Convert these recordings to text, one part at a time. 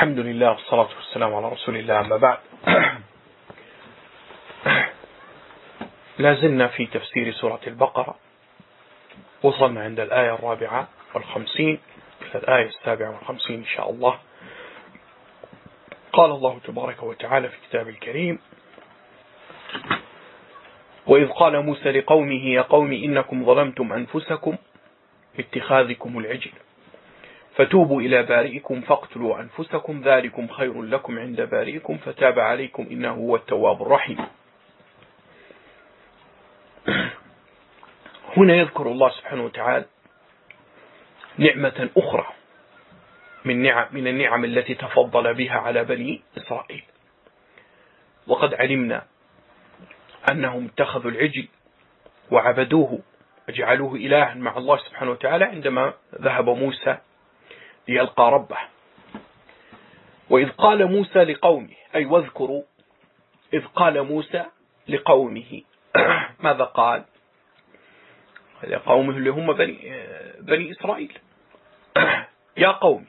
الحمد لله والصلاة والسلام على رسول الله، أما بعد. لازلنا في تفسير سورة البقرة، وصلنا عند الآية 54 إلى الآية 57 إن شاء الله. قال الله تبارك وتعالى في كتابه الكريم: وإذ قال موسى لقومه يا قوم إنكم ظلمتم أنفسكم باتخاذكم العجل فتوبوا إلى بارئكم فاقتلوا أنفسكم ذلكم خير لكم عند بارئكم فتاب عليكم إنه هو التواب الرحيم. هنا يذكر الله سبحانه وتعالى نعمة أخرى من النعم التي تفضل بها على بني إسرائيل. وقد علمنا أنهم اتخذوا العجل وعبدوه وجعلوه إلها مع الله سبحانه وتعالى عندما ذهب موسى ليلقى ربه. وإذ قال موسى لقومه، أي واذكروا إذ قال موسى لقومه. ماذا قال؟ لقومه اللي هم بني إسرائيل. يا قوم.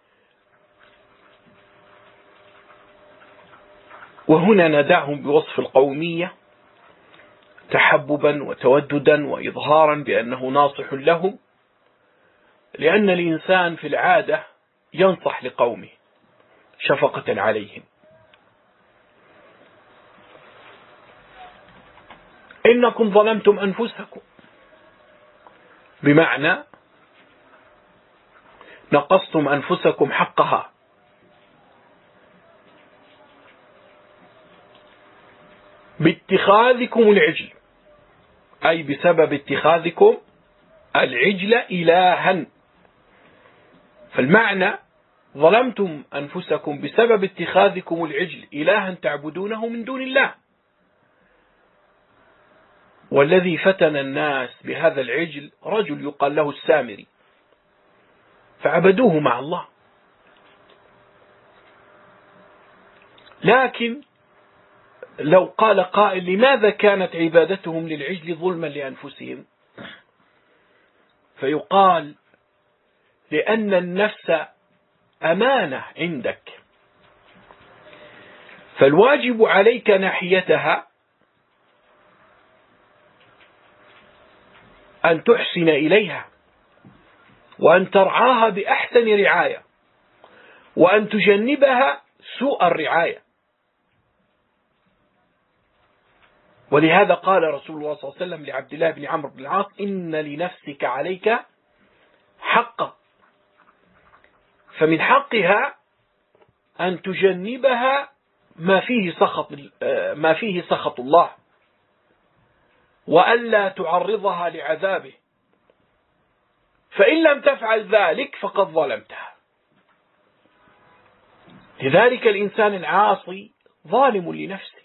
وهنا ناداهم بوصف القومية تحببا وتوددا وإظهارا بأنه ناصح لهم، لأن الإنسان في العادة ينصح لقومه شفقة عليهم. إنكم ظلمتم أنفسكم، بمعنى نقصتم أنفسكم حقها، باتخاذكم العجل، أي بسبب اتخاذكم العجل إلها. فالمعنى ظلمتم أنفسكم بسبب اتخاذكم العجل إلها تعبدونه من دون الله. والذي فتن الناس بهذا العجل رجل يقال له السامري، فعبدوه مع الله. لكن لو قال قائل لماذا كانت عبادتهم للعجل ظلما لأنفسهم؟ فيقال لأن النفس أمانة عندك، فالواجب عليك ناحيتها أن تحسن إليها، وأن ترعاها بأحسن رعاية، وأن تجنبها سوء الرعاية. ولهذا قال رسول الله صلى الله عليه وسلم لعبد الله بن عمرو بن العاص: إن لنفسك عليك حقا، فمن حقها أن تجنبها ما فيه سخط الله، وألا تعرضها لعذابه، فإن لم تفعل ذلك فقد ظلمتها. لذلك الإنسان العاصي ظالم لنفسه.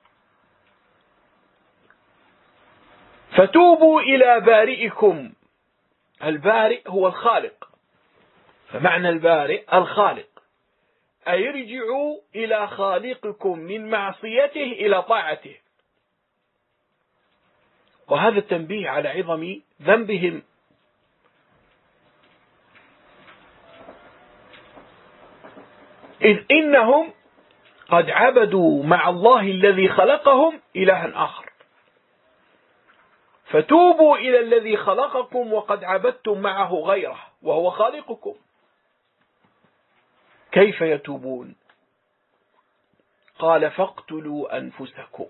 فتوبوا إلى بارئكم. البارئ هو الخالق، فمعنى البارئ الخالق، أي ارجعوا إلى خالقكم من معصيته إلى طاعته. وهذا التنبيه على عظم ذنبهم. إذ إنهم قد عبدوا مع الله الذي خلقهم إلها آخر، فتوبوا إلى الذي خلقكم وقد عبدتم معه غيره وهو خالقكم. كيف يتوبون؟ قال فاقتلوا أنفسكم.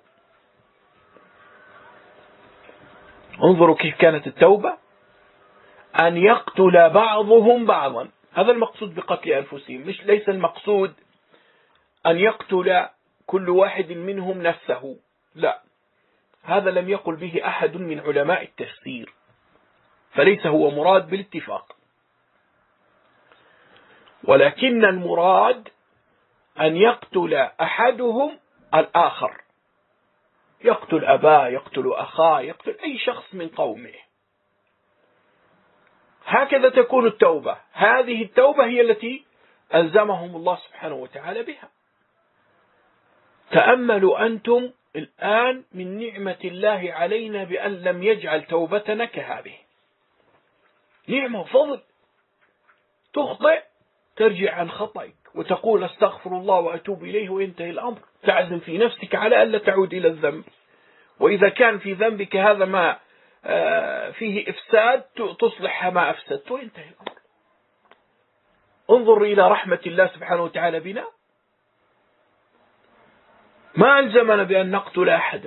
انظروا كيف كانت التوبة، أن يقتل بعضهم بعضا. هذا المقصود بقتل أنفسهم، ليس المقصود أن يقتل كل واحد منهم نفسه، لا، هذا لم يقل به أحد من علماء التفسير، فليس هو مراد بالاتفاق. ولكن المراد أن يقتل أحدهم الآخر، يقتل أباه، يقتل أخاه، يقتل أي شخص من قومه. هكذا تكون التوبة. هذه التوبة هي التي ألزمهم الله سبحانه وتعالى بها. تأملوا أنتم الآن من نعمة الله علينا بأن لم يجعل توبتنا كهذه. نعمة وفضل. تخطئ ترجع عن خطأك وتقول استغفر الله وأتوب إليه وينتهي الأمر. تعزم في نفسك على ألا تعود إلى الذنب، وإذا كان في ذنبك هذا ما فيه إفساد تصلح ما أفسدت وينتهي الأمر. انظر إلى رحمة الله سبحانه وتعالى بنا، ما ألزمنا بأن نقتل أحدا،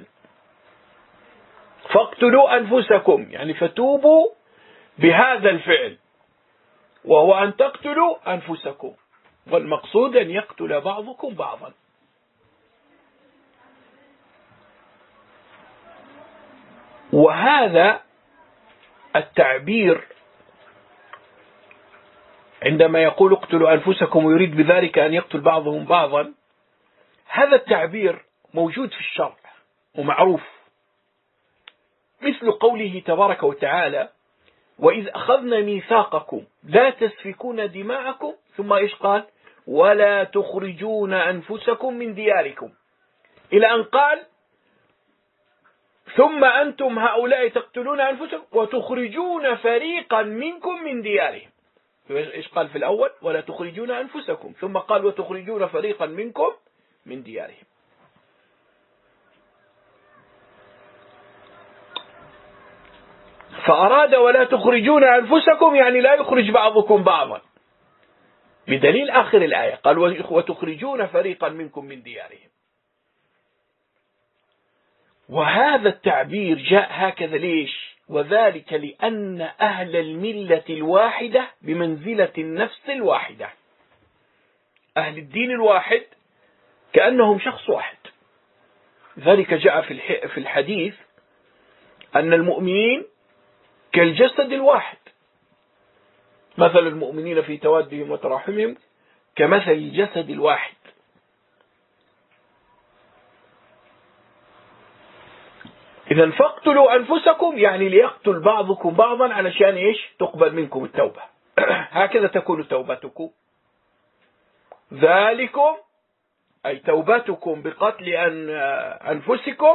فاقتلوا أنفسكم يعني فتوبوا بهذا الفعل، وهو أن تقتلوا أنفسكم، والمقصود أن يقتل بعضكم بعضا. وهذا التعبير عندما يقول اقتلوا أنفسكم ويريد بذلك أن يقتل بعضهم بعضا، هذا التعبير موجود في الشرع ومعروف، مثل قوله تبارك وتعالى وإذ أخذنا ميثاقكم لا تسفكون دماءكم، ثم إيش قال؟ ولا تخرجون أنفسكم من دياركم، إلى أن قال ثم أنتم هؤلاء تقتلون أنفسكم وتخرجون فريقا منكم من ديارهم. إيش قال في الأول؟ ولا تخرجون أنفسكم، ثم قال وتخرجون فريقا منكم من ديارهم. فأراد ولا تخرجون أنفسكم يعني لا يخرج بعضكم بعضا، بدليل آخر الآية قال وتخرجون فريقا منكم من ديارهم. وهذا التعبير جاء هكذا ليش؟ وذلك لأن أهل الملة الواحدة بمنزلة النفس الواحدة، أهل الدين الواحد كأنهم شخص واحد. ذلك جاء في الحديث أن المؤمنين كالجسد الواحد، مثل المؤمنين في توادهم وتراحمهم كمثل الجسد الواحد. إذا فاقتلوا أنفسكم يعني ليقتل بعضكم بعضا علشان إيش؟ تقبل منكم التوبة. هكذا تكون توبتكم. ذلكم أي توبتكم بقتل أنفسكم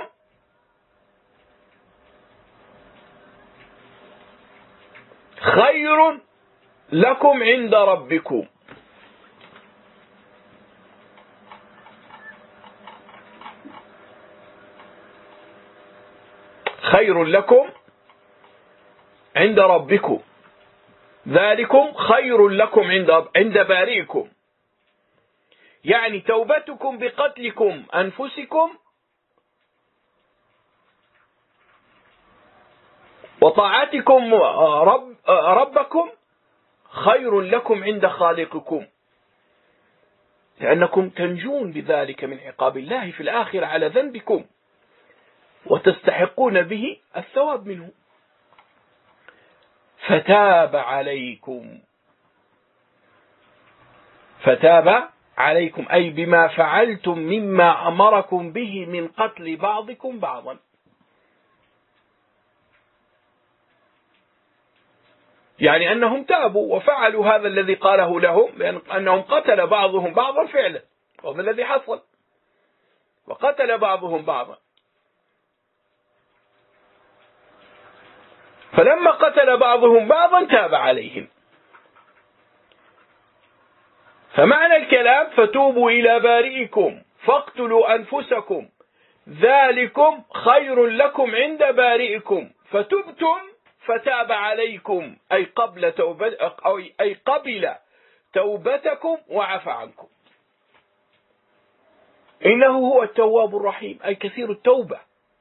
خير لكم عند ربكم. خير لكم عند ربكم، ذلكم خير لكم عند بارئكم، يعني توبتكم بقتلكم أنفسكم وطاعتكم ربكم خير لكم عند خالقكم، لأنكم تنجون بذلك من عقاب الله في الآخرة على ذنبكم وتستحقون به الثواب منه. فتاب عليكم، فتاب عليكم أي بما فعلتم مما أمركم به من قتل بعضكم بعضا. يعني أنهم تابوا وفعلوا هذا الذي قاله لهم، لأنهم قتل بعضهم بعضا فعلا، وهذا الذي حصل، وقتل بعضهم بعضا. فلما قتل بعضهم بعضا تاب عليهم. فمعنى الكلام فتوبوا إلى بارئكم فاقتلوا أنفسكم ذلكم خير لكم عند بارئكم فتبتم فتاب عليكم أي قبل توبتكم وعفى عنكم. إنه هو التواب الرحيم أي كثير التوبة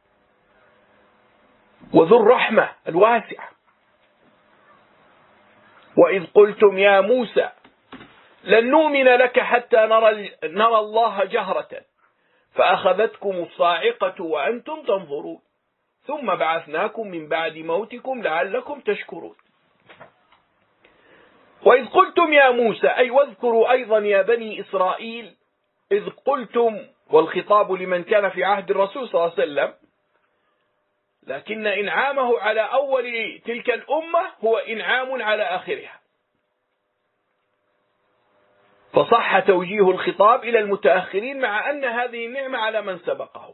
وذو الرحمة الواسعة. وإذ قلتم يا موسى لن نؤمن لك حتى نرى الله جهرة فأخذتكم الصاعقة وأنتم تنظرون ثم بعثناكم من بعد موتكم لعلكم تشكرون. وإذ قلتم يا موسى أي واذكروا أيضا يا بني إسرائيل إذ قلتم، والخطاب لمن كان في عهد الرسول صلى الله عليه وسلم، لكن إنعامه على أول تلك الأمة هو إنعام على آخرها، فصح توجيه الخطاب إلى المتأخرين مع أن هذه النعمة على من سبقه.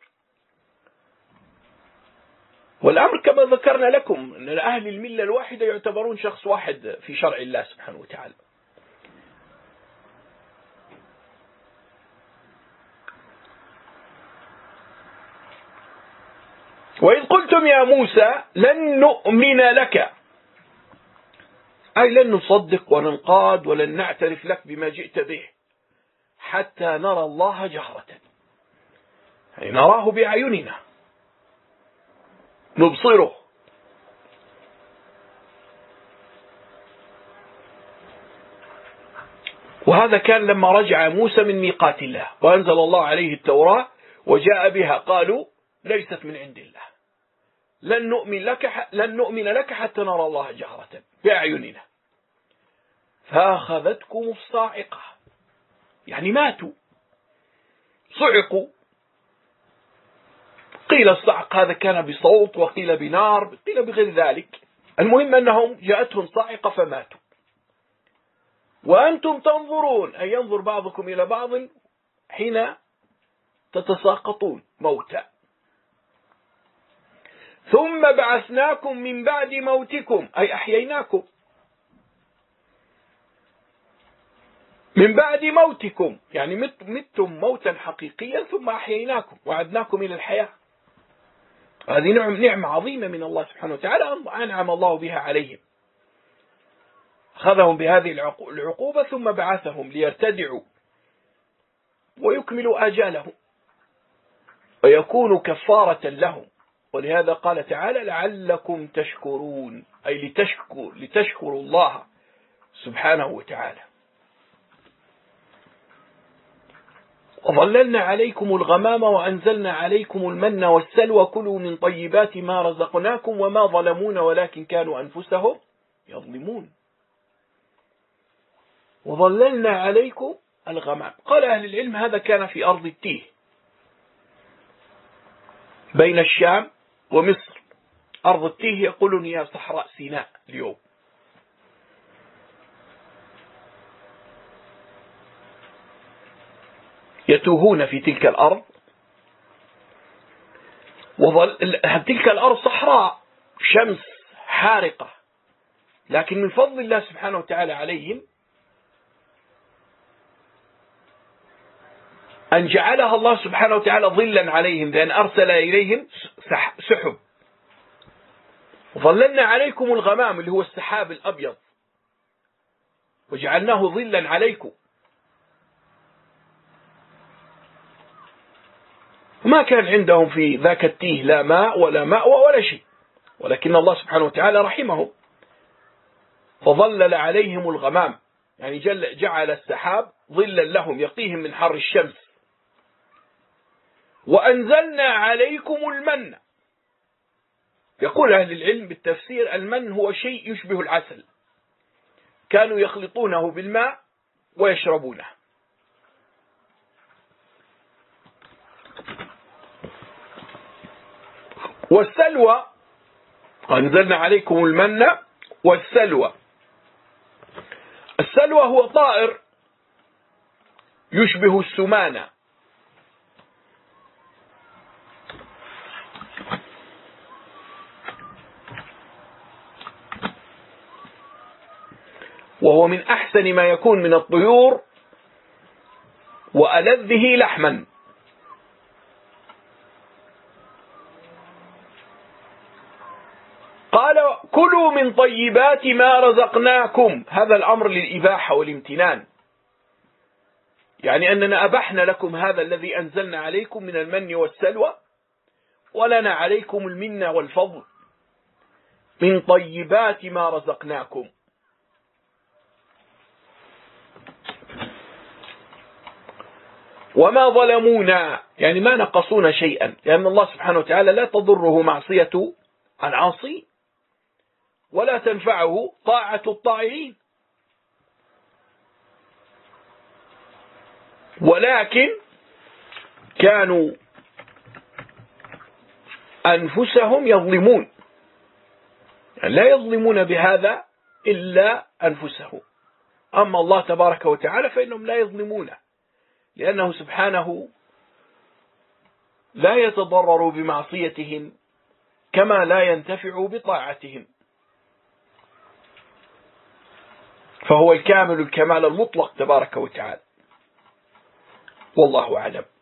والأمر كما ذكرنا لكم أن أهل الملة الواحدة يعتبرون شخص واحد في شرع الله سبحانه وتعالى، وإذ قلتم يا موسى لن نؤمن لك، أي لن نصدق وننقاد ولن نعترف لك بما جئت به حتى نرى الله جهرة، أي نراه بأعيننا نبصره. وهذا كان لما رجع موسى من ميقات الله وأنزل الله عليه التوراة وجاء بها، قالوا ليست من عند الله، لن نؤمن لك حتى نرى الله جهرة بأعيننا. فأخذتكم الصاعقة، يعني ماتوا، صعقوا. قيل الصعق هذا كان بصوت، وقيل بنار، قيل بغير ذلك، المهم أنهم جاءتهم صاعقة فماتوا. وأنتم تنظرون، أي ينظر بعضكم إلى بعض حين تتساقطون موتى. ثم بعثناكم من بعد موتكم، أي أحييناكم من بعد موتكم، يعني متم موتا حقيقيا ثم أحييناكم وعدناكم إلى الحياة. هذه نعمة عظيمة من الله سبحانه وتعالى أنعم الله بها عليهم. أخذهم بهذه العقوبة ثم بعثهم ليرتدعوا ويكملوا آجالهم ويكونوا كفارة لهم. ولهذا قال تعالى لعلكم تشكرون، أي لتشكروا الله سبحانه وتعالى. وظللنا عليكم الغمام وأنزلنا عليكم المن والسلوى كلوا من طيبات ما رزقناكم وما ظلمونا ولكن كانوا أنفسهم يظلمون. وظللنا عليكم الغمام، قال أهل العلم هذا كان في أرض التيه بين الشام ومصر. أرض التيه يقولون هي صحراء سيناء اليوم. يتوهون في تلك الأرض، تلك الأرض صحراء شمس حارقة، لكن من فضل الله سبحانه وتعالى عليهم أن جعلها الله سبحانه وتعالى ظلا عليهم بأن أرسل إليهم سحب. وظللنا عليكم الغمام اللي هو السحاب الأبيض وجعلناه ظلا عليكم. ما كان عندهم في ذاك التيه لا ماء ولا مأوى ولا شيء، ولكن الله سبحانه وتعالى رحمهم فظلل عليهم الغمام، يعني جعل السحاب ظلا لهم يقيهم من حر الشمس. وأنزلنا عليكم المن، يقول أهل العلم بالتفسير المن هو شيء يشبه العسل، كانوا يخلطونه بالماء ويشربونه. والسلوى، أنزلنا عليكم المن والسلوى. السلوى هو طائر يشبه السمانة، وهو من أحسن ما يكون من الطيور وألذه لحما. قال كلوا من طيبات ما رزقناكم، هذا الأمر للإباحة والامتنان، يعني أننا أبحنا لكم هذا الذي أنزلنا عليكم من المن والسلوى، ولنا عليكم المنة والفضل من طيبات ما رزقناكم. وما ظلمونا، يعني ما نقصونا شيئا، لأن الله سبحانه وتعالى لا تضره معصية العاصي ولا تنفعه طاعة الطائعين، ولكن كانوا أنفسهم يظلمون، يعني لا يظلمون بهذا إلا أنفسهم. أما الله تبارك وتعالى فإنهم لا يظلمون، لأنه سبحانه لا يتضرر بمعصيتهم كما لا ينتفع بطاعتهم، فهو الكامل الكمال المطلق تبارك وتعالى. والله أعلم.